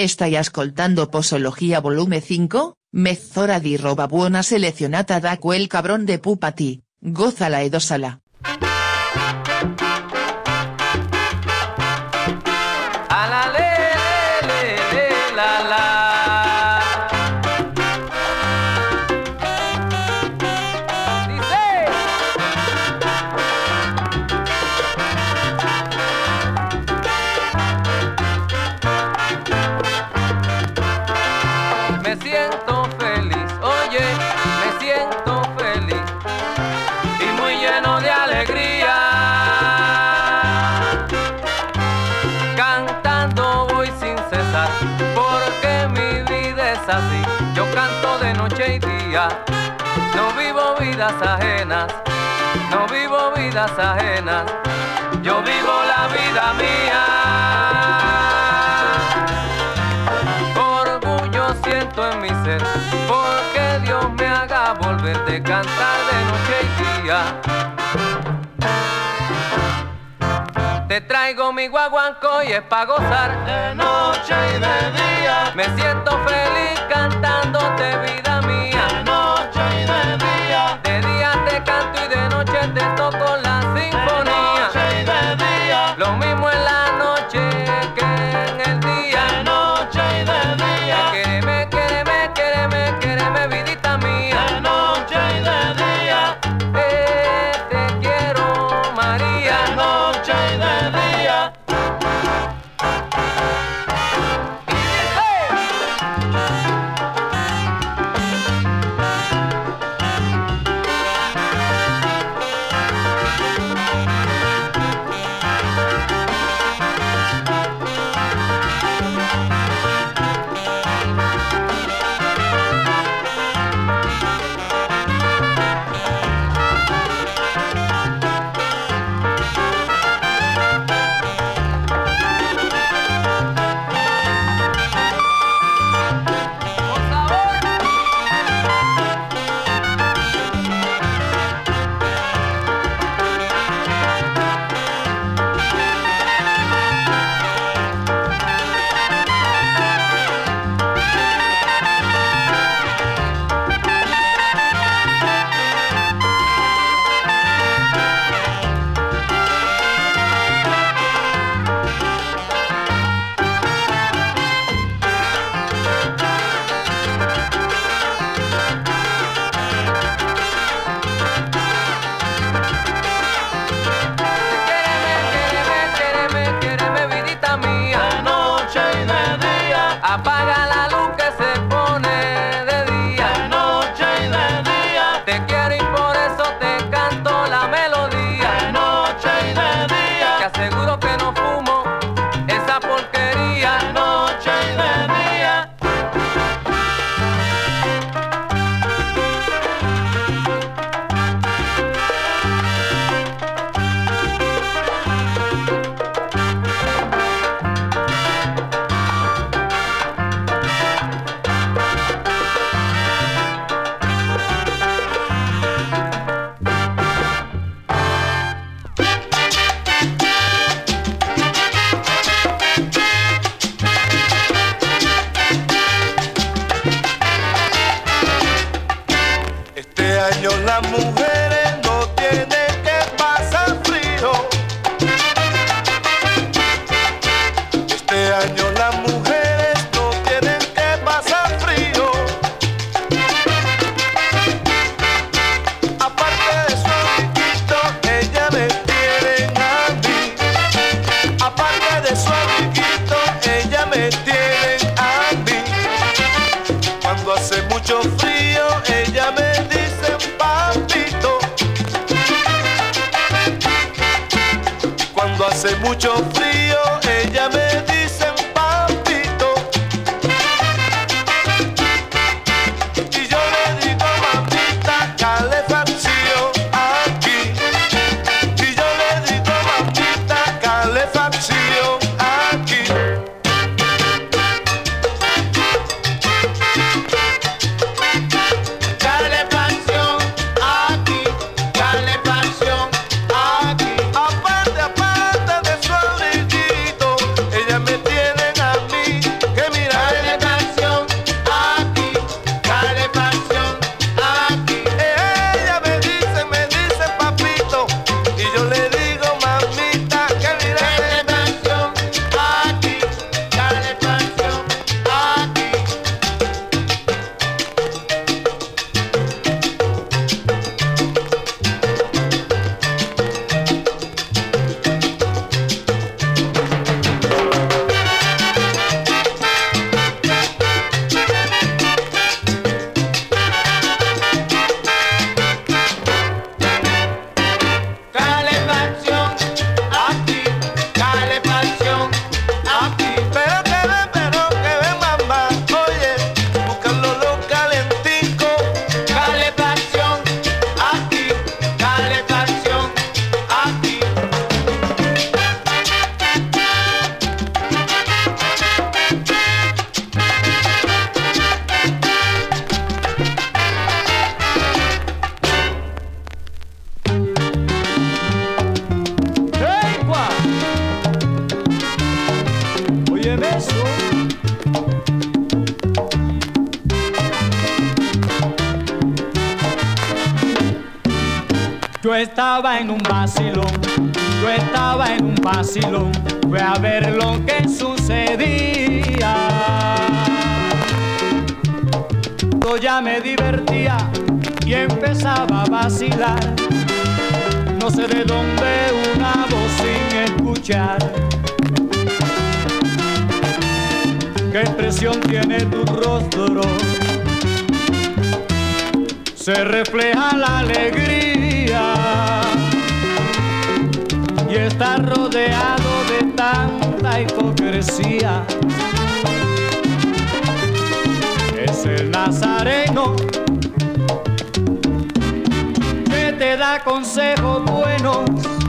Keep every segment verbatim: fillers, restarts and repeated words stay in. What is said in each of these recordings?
Stai ascoltando Posologia volume cinque, mezz'ora di roba buona selezionata da quel cabrón de Pupati, gózala ed osala. Así, yo canto de noche y día, no vivo vidas ajenas, no vivo vidas ajenas, yo vivo la vida mía. Orgullo siento en mi ser, porque Dios me haga volver de cantar de noche y día. Te traigo mi guaguanco y es pa' gozar de noche y de día. Me siento feliz cantándote vida mía. De noche y de día. De día te canto y de noche te toco la sinfonía. De noche y de día. Lo mismo en la noche que en el día. De noche y de día. Quéreme, quéreme, quéreme, quéreme vidita mía. De noche y de día. Eh, te quiero María. De noche y de día. Apaga la luz que se pone de día. De noche y de día. Te quiero y por eso te canto la melodía. De noche y de día. Te aseguro que no fumo esa porquería. De noche y de día. Las mujeres no tienen que pasar frío. Este año las mujeres no tienen que pasar frío. Aparte de su abriguito, ella me tienen a mí. Aparte de su abriguito, ella me tienen a mí. Cuando hace mucho frío, ella me dice papito. Cuando hace mucho frío, ella me dice papito. Y yo le digo mamita, calefacción aquí. Y yo le digo mamita, calefacción aquí. Calefacción aquí, calefacción aquí. Aparte, aparte de su abrigo. Yo estaba en un vacilón, yo estaba en un vacilón, fui a ver lo que sucedía. Yo ya me divertía y empezaba a vacilar. No sé de dónde una voz sin escuchar. ¿Qué expresión tiene tu rostro? Se refleja la alegría y está rodeado de tanta hipocresía. Es el nazareno que te da consejos buenos.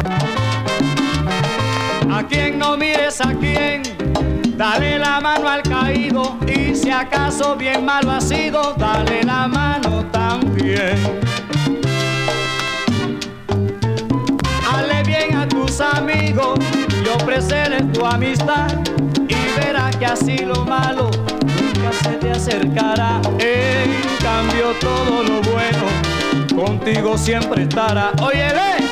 A quien no mires a quien, dale la mano al caído, y si acaso bien malo ha sido, dale la mano también. Hale bien a tus amigos y ofrecerles tu amistad, y verás que así lo malo nunca se te acercará. En cambio todo lo bueno contigo siempre estará. Oye, ve.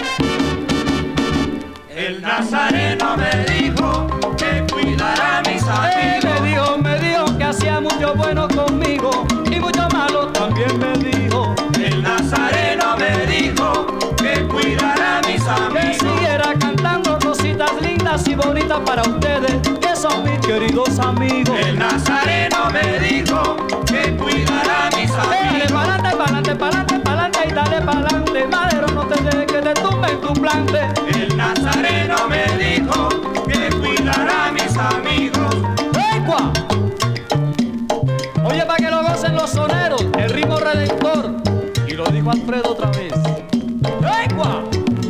El nazareno me dijo que cuidara a mis amigos. Eh, me dijo, me dijo que hacía mucho bueno conmigo y mucho malo también me dijo. El nazareno me dijo que cuidara a mis amigos. Que siguiera cantando cositas lindas y bonitas para ustedes, que son mis queridos amigos. El nazareno me dijo que cuidara a mis amigos. Dale pa'lante, pa'lante, pa'lante, pa'lante y dale pa'lante. Madero, no te dejes que te tumben tu plante. El nazareno me dijo que cuidara a mis amigos. ¡Hey, cuá! Oye, para que lo gocen los soneros, el ritmo redentor. Y lo dijo Alfredo otra vez. ¡Hey, cuá!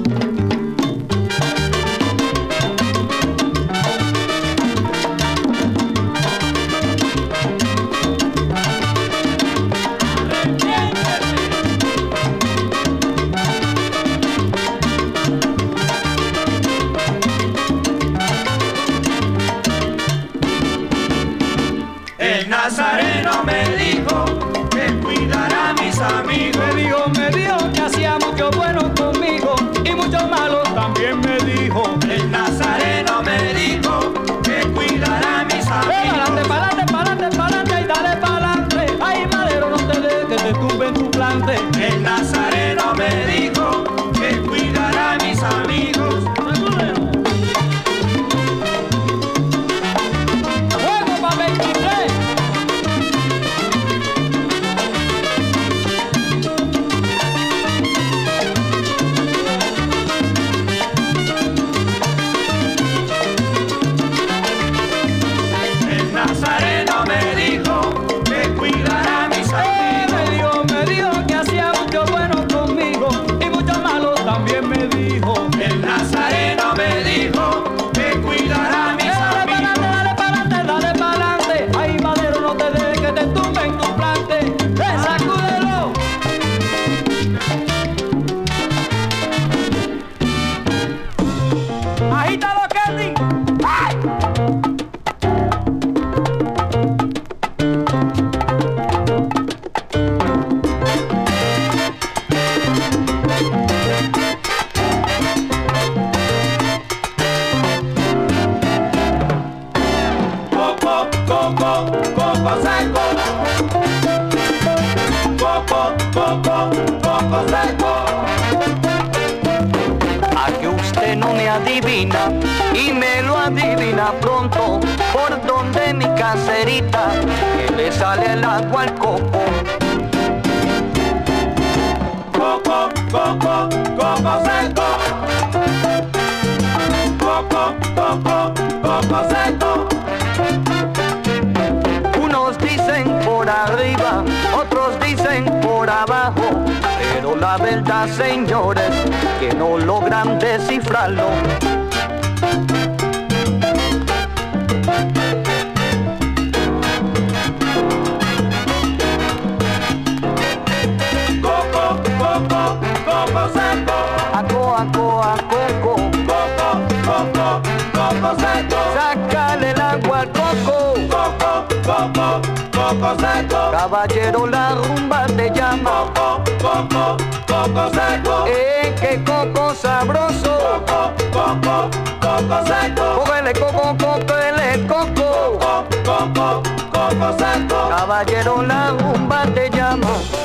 El nazareno me dijo que cuidara a mis amigos. Me dijo, me dijo que hacía mucho bueno conmigo y mucho malo también me dijo. El nazareno me dijo que cuidara a mis amigos. Pa'lante, pa'lante, pa'lante, pa'lante y dale pa'lante. Ay, madero, no te dejes que te tumben tu plante. El nazareno me dijo que cuidara a mis amigos. ¡Juego pa' veintitrés! El nazareno me dijo que cuidara a mis Eh, amigos. me dijo, me dijo que hacía mucho bueno conmigo y mucho malo también me dijo. El nazareno me dijo que cuidara a mis Dale amigos. pa'lante, dale pa'lante, dale pa'lante. Ay, madero, no te dejes que te tumben tu plante. ¡Eh, sacúdelo! ¡Agítalo, Kenny! ¡Ay! Coco, coco, coco seco. Coco, coco, coco seco. A que usted no me adivina y me lo adivina pronto, por donde mi caserita que le sale el agua al coco. Coco, coco, coco seco. Coco, coco, coco seco. Unos dicen por arriba, otros dicen por abajo, pero la verdad, señores, que no logran descifrarlo. Coco, coco, coco seco. Aco, aco, a coco, Coco, coco, coco seco. sácale el agua al coco. Coco, coco, coco coco seco. Caballero, la rumba te llama. Coco, coco, coco seco. Eh, qué coco sabroso. Coco, coco, coco seco. Cógele coco, cógele coco. Coco, coco, coco seco. Caballero, la rumba te llama.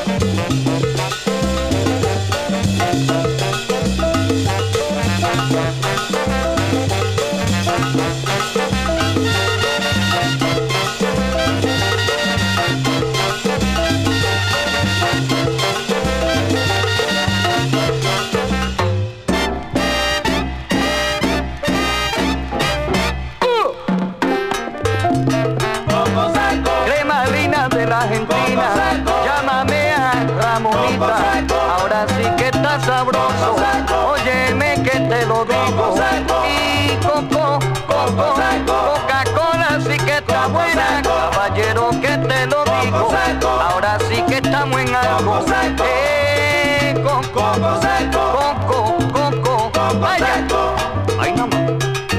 Argentina, llámame a Ramonita, ahora sí que está sabroso, óyeme que te lo digo, y coco, coco, Coca-Cola sí que está buena, caballero que te lo digo, ahora sí que estamos en algo, eh, coco, coco, coco, vaya, ay no más.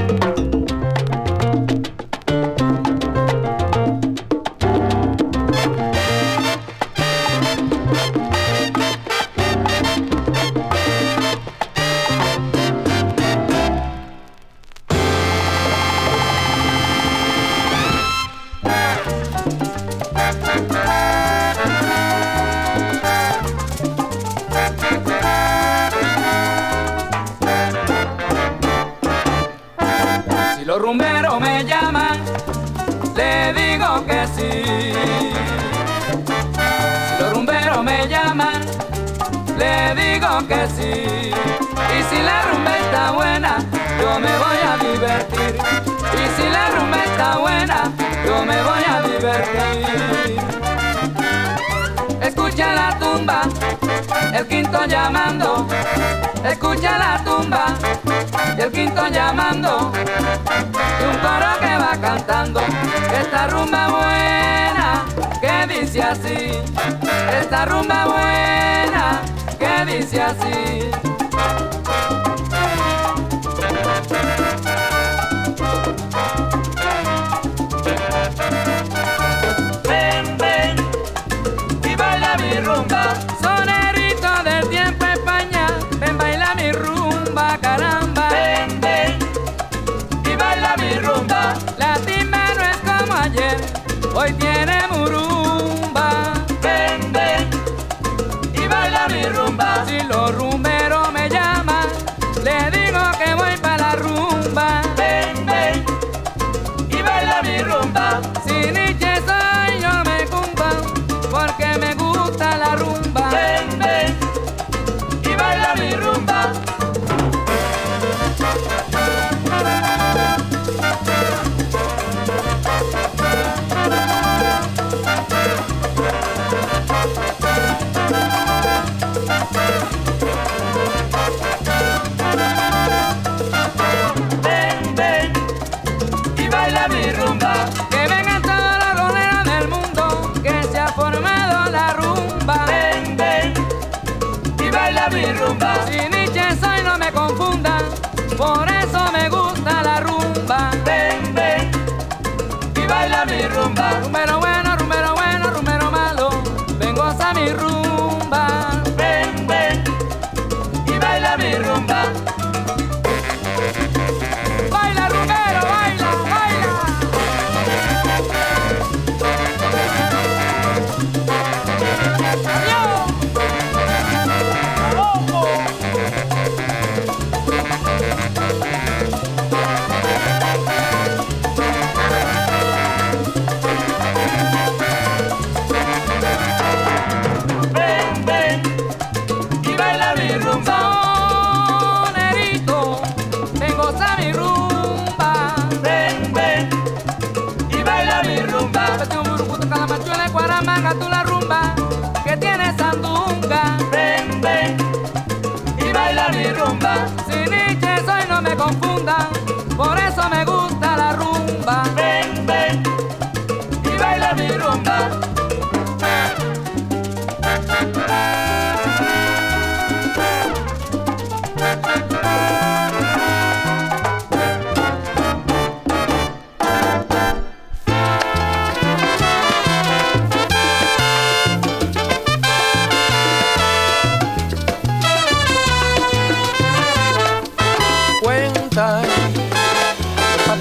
Los rumberos me llaman, le digo que sí. Si los rumberos me llaman, le digo que sí. Y si la rumba está buena, yo me voy a divertir. Y si la rumba está buena, yo me voy a divertir. Escucha la tumba, el quinto llamando. Escucha la tumba y el quinto llamando. Y un coro que va cantando. Esta rumba buena que dice así. Esta rumba buena que dice así. Ven, ven y baila mi rumba. Sonerito del tiempo España, ven baila mi rumba, caramba. Ven, ven y baila mi rumba. La timba no es como ayer, hoy tiene murumba. Ven, ven y baila mi rumba. Si los rumberos me llaman, le digo que voy para la rumba. Ven, ven y baila mi rumba. Si Nietzsche soy, yo me cumba, porque me gusta la rumba. Ven, ven y baila mi rumba. Ven, ven y baila mi rumba. Que vengan todos los rumberos del mundo, que se ha formado la rumba. Ven, ven y baila mi rumba. Si Nietzsche soy, no me confundan, por eso me gusta la rumba. Ven, ven y baila mi rumba. Rumbero bueno, rumbero bueno, rumbero malo, ven goza mi rumba. Ven, ven y baila mi rumba. Baila rumbero, baila, baila. Adiós. ¡Loco!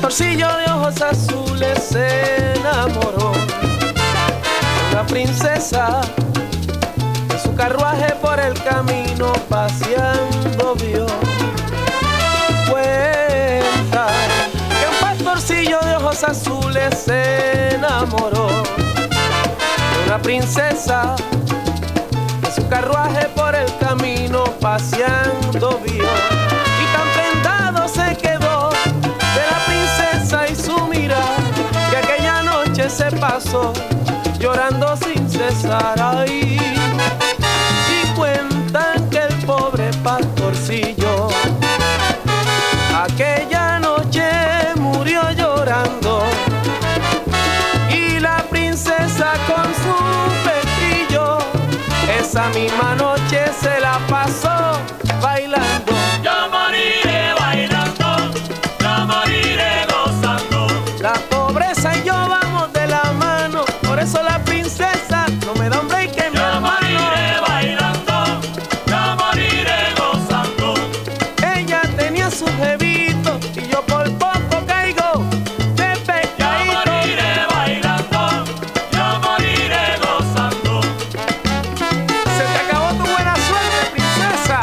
pastorcillo de ojos azules se enamoró de una princesa. En su carruaje por el camino paseando vio. Cuenta que un pastorcillo de ojos azules se enamoró de una princesa. En su carruaje por el camino paseando vio. Y tan prendado se quedó de la princesa y su mirar, que aquella noche se pasó llorando sin cesar. Ay, y cuentan que el pobre pastorcillo aquella noche murió llorando, y la princesa con su petrillo esa misma noche se la pasó bailando. Yo moriré bailando, yo moriré gozando. La pobreza y yo vamos de la mano, por eso la princesa no me da un break que mi Yo hermano. moriré bailando, yo moriré gozando. Ella tenía su jevito y yo por poco caigo de Yo pecadito. moriré bailando, yo moriré gozando. Se te acabó tu buena suerte, princesa.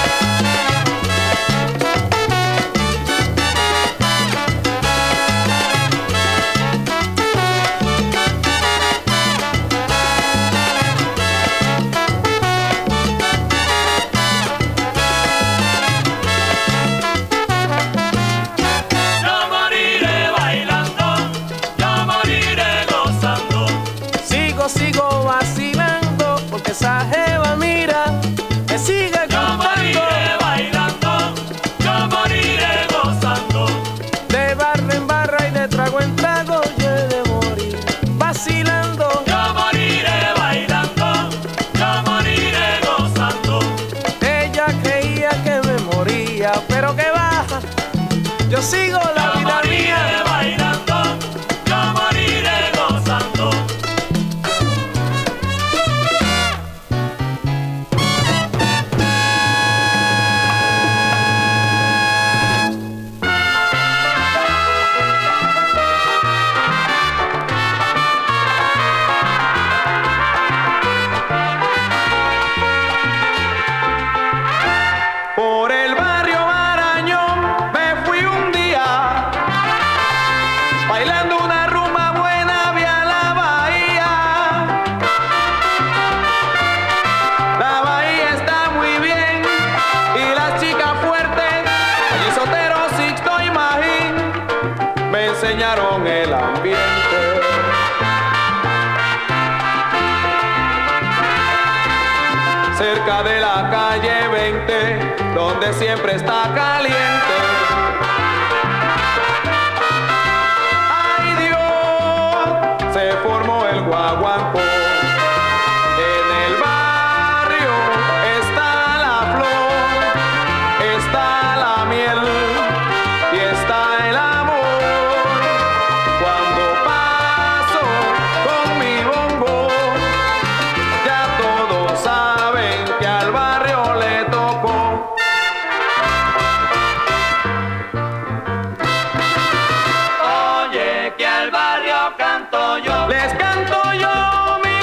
Yo moriré bailando, yo moriré gozando. Sigo, sigo vacilando porque esa jeva mira me sigue Yo cantando. moriré bailando, yo moriré gozando. De barra en barra y de trago en trago yo he de morir vacilando. Yo moriré bailando, yo moriré gozando. Ella creía que me moría, pero que va, yo sigo la Yo vida moriré mía. bailando, yo moriré gozando. Por el barrio Marañón me fui un día, bailando una rumba buena vi a la bahía. La bahía está muy bien y las chicas fuertes, allí Sotero, Sixto y Magín, me enseñaron el ambiente. Cerca de la calle veinte, donde siempre está caliente. Ay Dios, se formó el guaguancó. En el barrio está la flor, está la miel y está el amor. Cuando paso con mi bombo, ya todos saben que al barrio le tocó. Oye, que al barrio canto yo. Les canto yo mi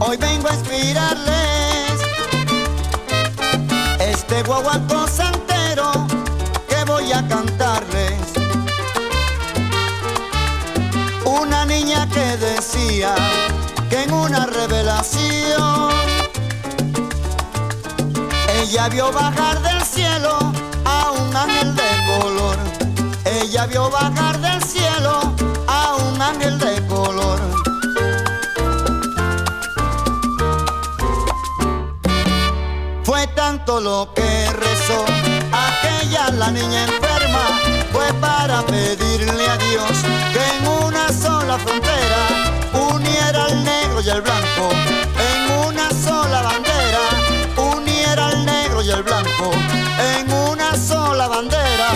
Hoy vengo a inspirarles este guaguancó santero que voy a cantarles. Una niña que decía que en una revelación ella vio bajar del cielo a un ángel de color. Ella vio bajar del cielo a un ángel de color. Fue tanto lo que rezó aquella la niña enferma, fue para pedirle a Dios que en una sola frontera uniera al negro y al blanco, en una sola bandera uniera al negro y al blanco, en una sola bandera.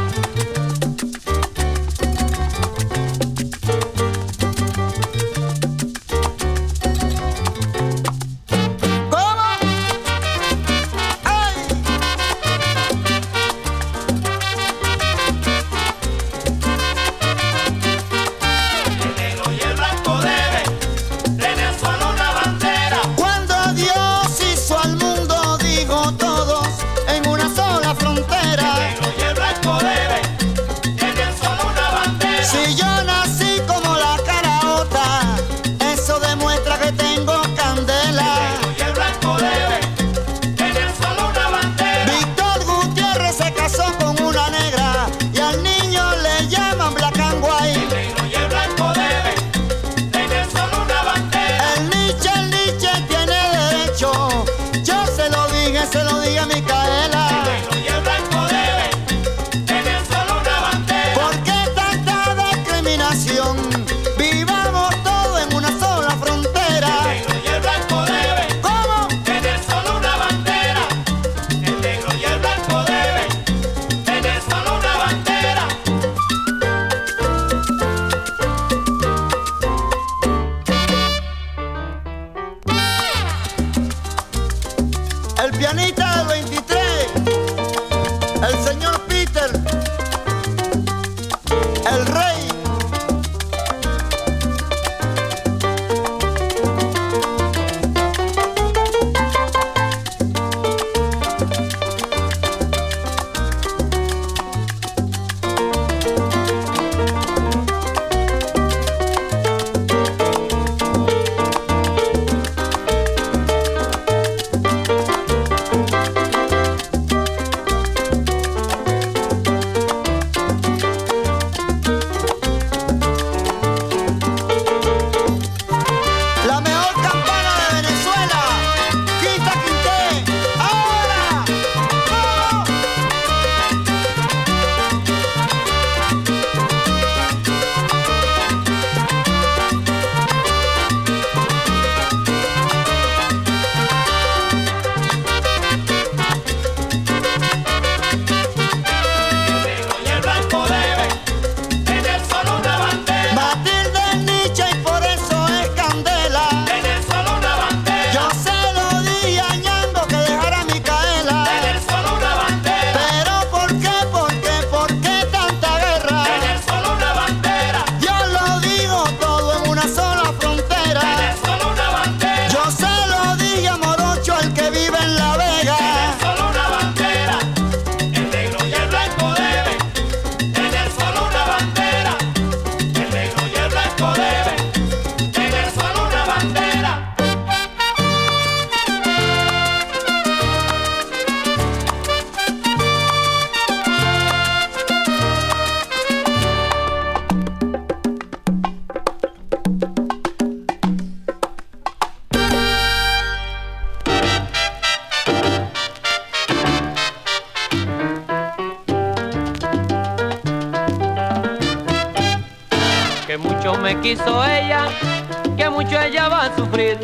Me quiso ella, que mucho ella va a sufrir.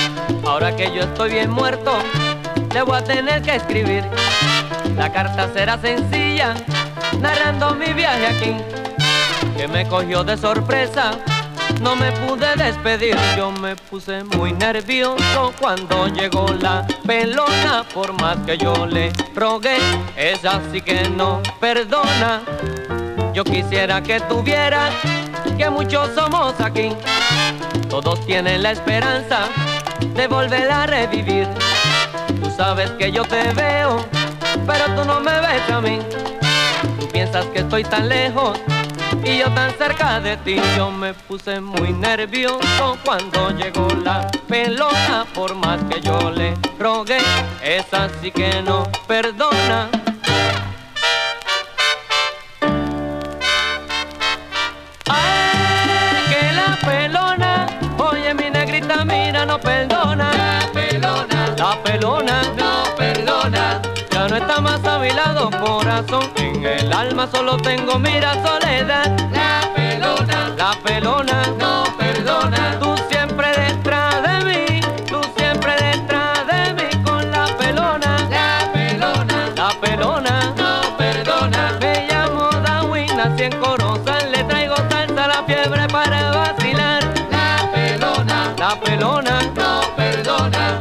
Ahora que yo estoy bien muerto, le voy a tener que escribir. La carta será sencilla, narrando mi viaje aquí, que me cogió de sorpresa, no me pude despedir. Yo me puse muy nervioso cuando llegó la pelona, por más que yo le rogué, ella sí que no perdona. Yo quisiera que tuviera que muchos somos aquí, todos tienen la esperanza de volver a revivir. Tú sabes que yo te veo, pero tú no me ves a mí. Tú piensas que estoy tan lejos y yo tan cerca de ti. Yo me puse muy nervioso cuando llegó la pelota. Por más que yo le rogué, esa sí que no perdona. Ay, que la pelona, oye mi negrita, mira, no perdona. La pelona, la pelona, no perdona. Ya no está más a mi lado, corazón. En el alma solo tengo, mira, soledad. La pelona, la pelona, no perdona. Tú siempre detrás de mí, tú siempre detrás de mí con la pelona. La pelona, la pelona, no perdona. Me llamo Darwin, nací en Corozal, le traigo salsa a la fiebre para vacilar. La pelona, la pelona, no perdona.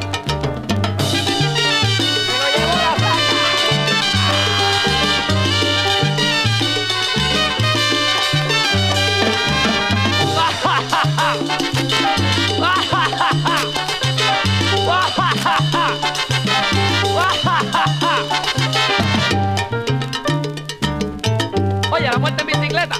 Oye, la muerte en bicicleta.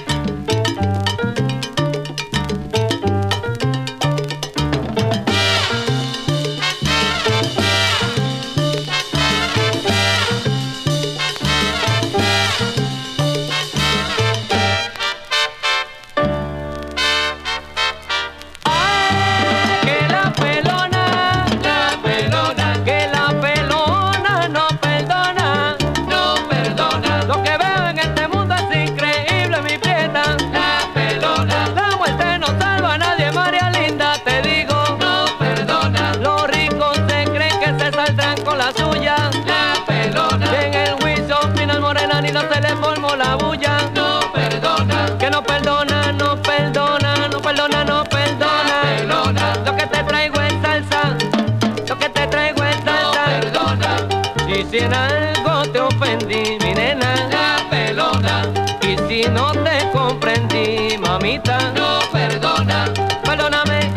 La bulla, no perdona, que no perdona, no perdona, no perdona, no perdona, pelona. Lo que te traigo es salsa, lo que te traigo es salsa, no perdona. Y si en algo te ofendí, mi nena, la pelona. Y si no te comprendí, mamita, no perdona, perdóname.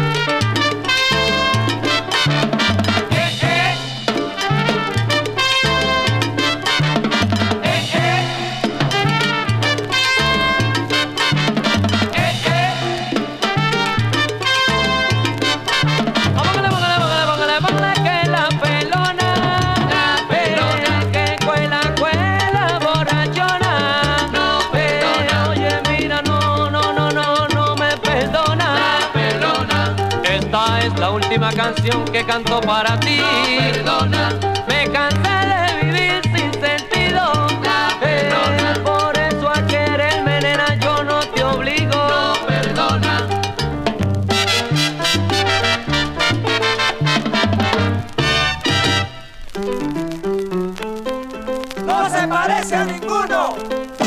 Canción que canto para ti. No perdona. Me cansé de vivir sin sentido. La perdona. Eh, por eso a quererme, nena, yo no te obligo. No perdona. No se parece a ninguno.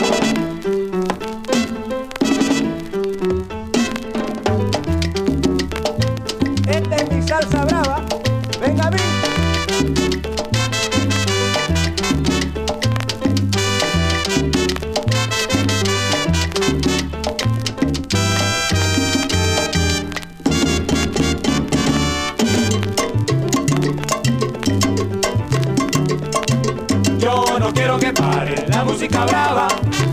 Salsa brava, venga a mí. Yo no quiero que pare la música brava.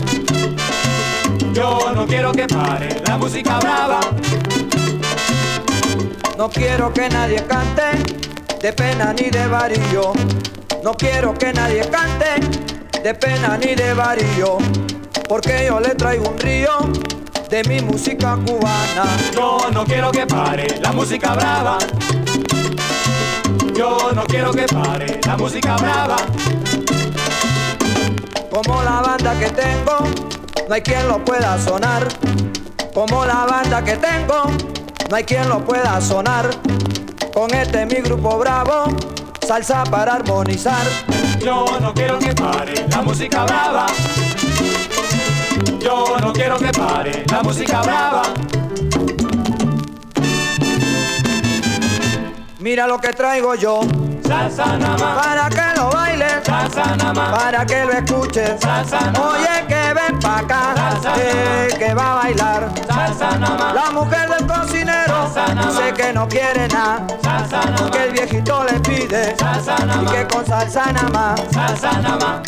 Yo no quiero que pare la música brava. No quiero que nadie cante de pena ni de varío. No quiero que nadie cante de pena ni de varío, porque yo le traigo un río de mi música cubana. Yo no quiero que pare la música brava. Yo no quiero que pare la música brava. Como la banda que tengo, no hay quien lo pueda sonar. Como la banda que tengo, no hay quien lo pueda sonar. Con este mi grupo bravo, salsa para armonizar. Yo no quiero que pare la música brava. Yo no quiero que pare la música brava. Mira lo que traigo yo, salsa nada más, para que lo bailes salsa nada más, para que lo escuches. salsa nada más, Oye que ven pa' acá, Salsa eh, que va a bailar. salsa nada más, La mujer del cocinero Salsa nada dice más, que no quiere nada, salsa nada porque el más, viejito le pide salsa nada y más, que con salsa nada más. salsa nada más.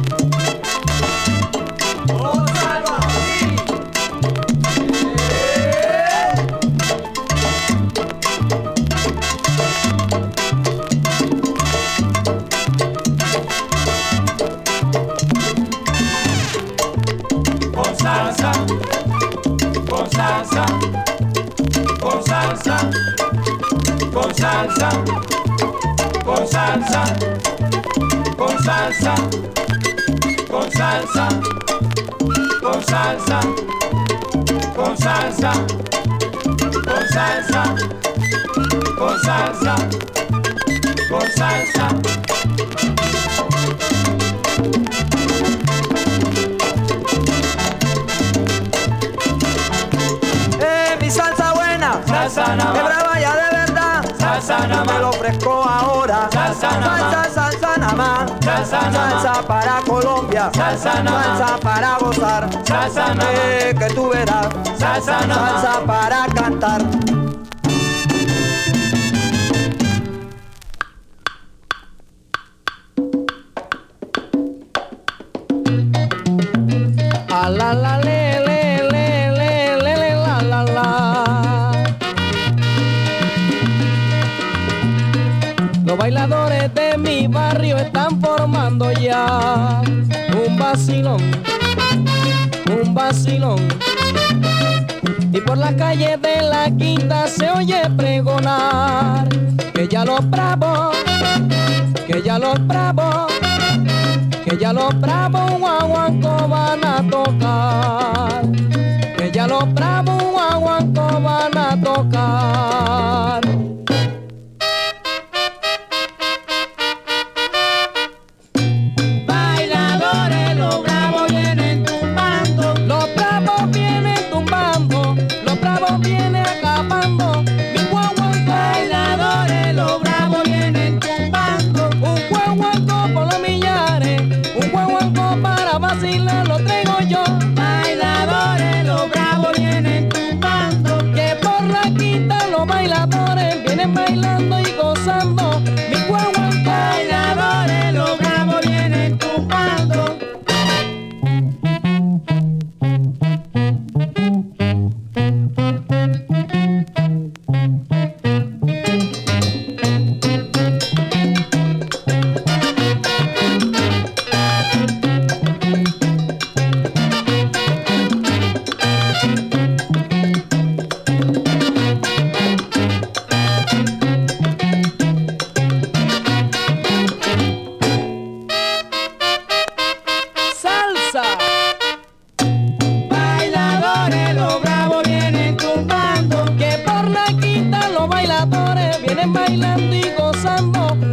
Con salsa, con salsa, con salsa, con salsa, con salsa, con salsa, con salsa, con salsa, con salsa, con salsa, con salsa, con salsa. Eh, mi salsa buena, Salsa nada que más, brava ya de verdad, salsa nada me lo más, ofrezco ahora. Salsa nada más, salsa, salsa nada más, Salsa nada más, salsa para Colombia, Salsa nada más, salsa para gozar, salsa nada más, eh, que tú verás, salsa nada más. salsa para cantar. A la la le le le le le le la la la. Los bailadores de mi barrio están formando ya un vacilón, un vacilón. Y por la calle de la quinta se oye pregonar que ya los bravos, que ya los bravos, que ya los bravos guaguancos van a tocar, que ya los bravos guaguancos van a tocar. Bailadores, los bravos vienen tumbando. Los bravos vienen tumbando, los bravos vienen acabando, mi guaguancó. Bailadores, los bravos vienen tumbando. Un guaguancó por los millares, un guaguancó para vacilar lo traigo yo. Bailadores, los bravos vienen tumbando. Que por la quinta los bailadores vienen bailando y gozando, mi guaguancó. Bailadores, los bravos vienen tumbando. Salsa. Bailadores, los bravos vienen tumbando. Que por la quinta los bailadores vienen bailando y gozando,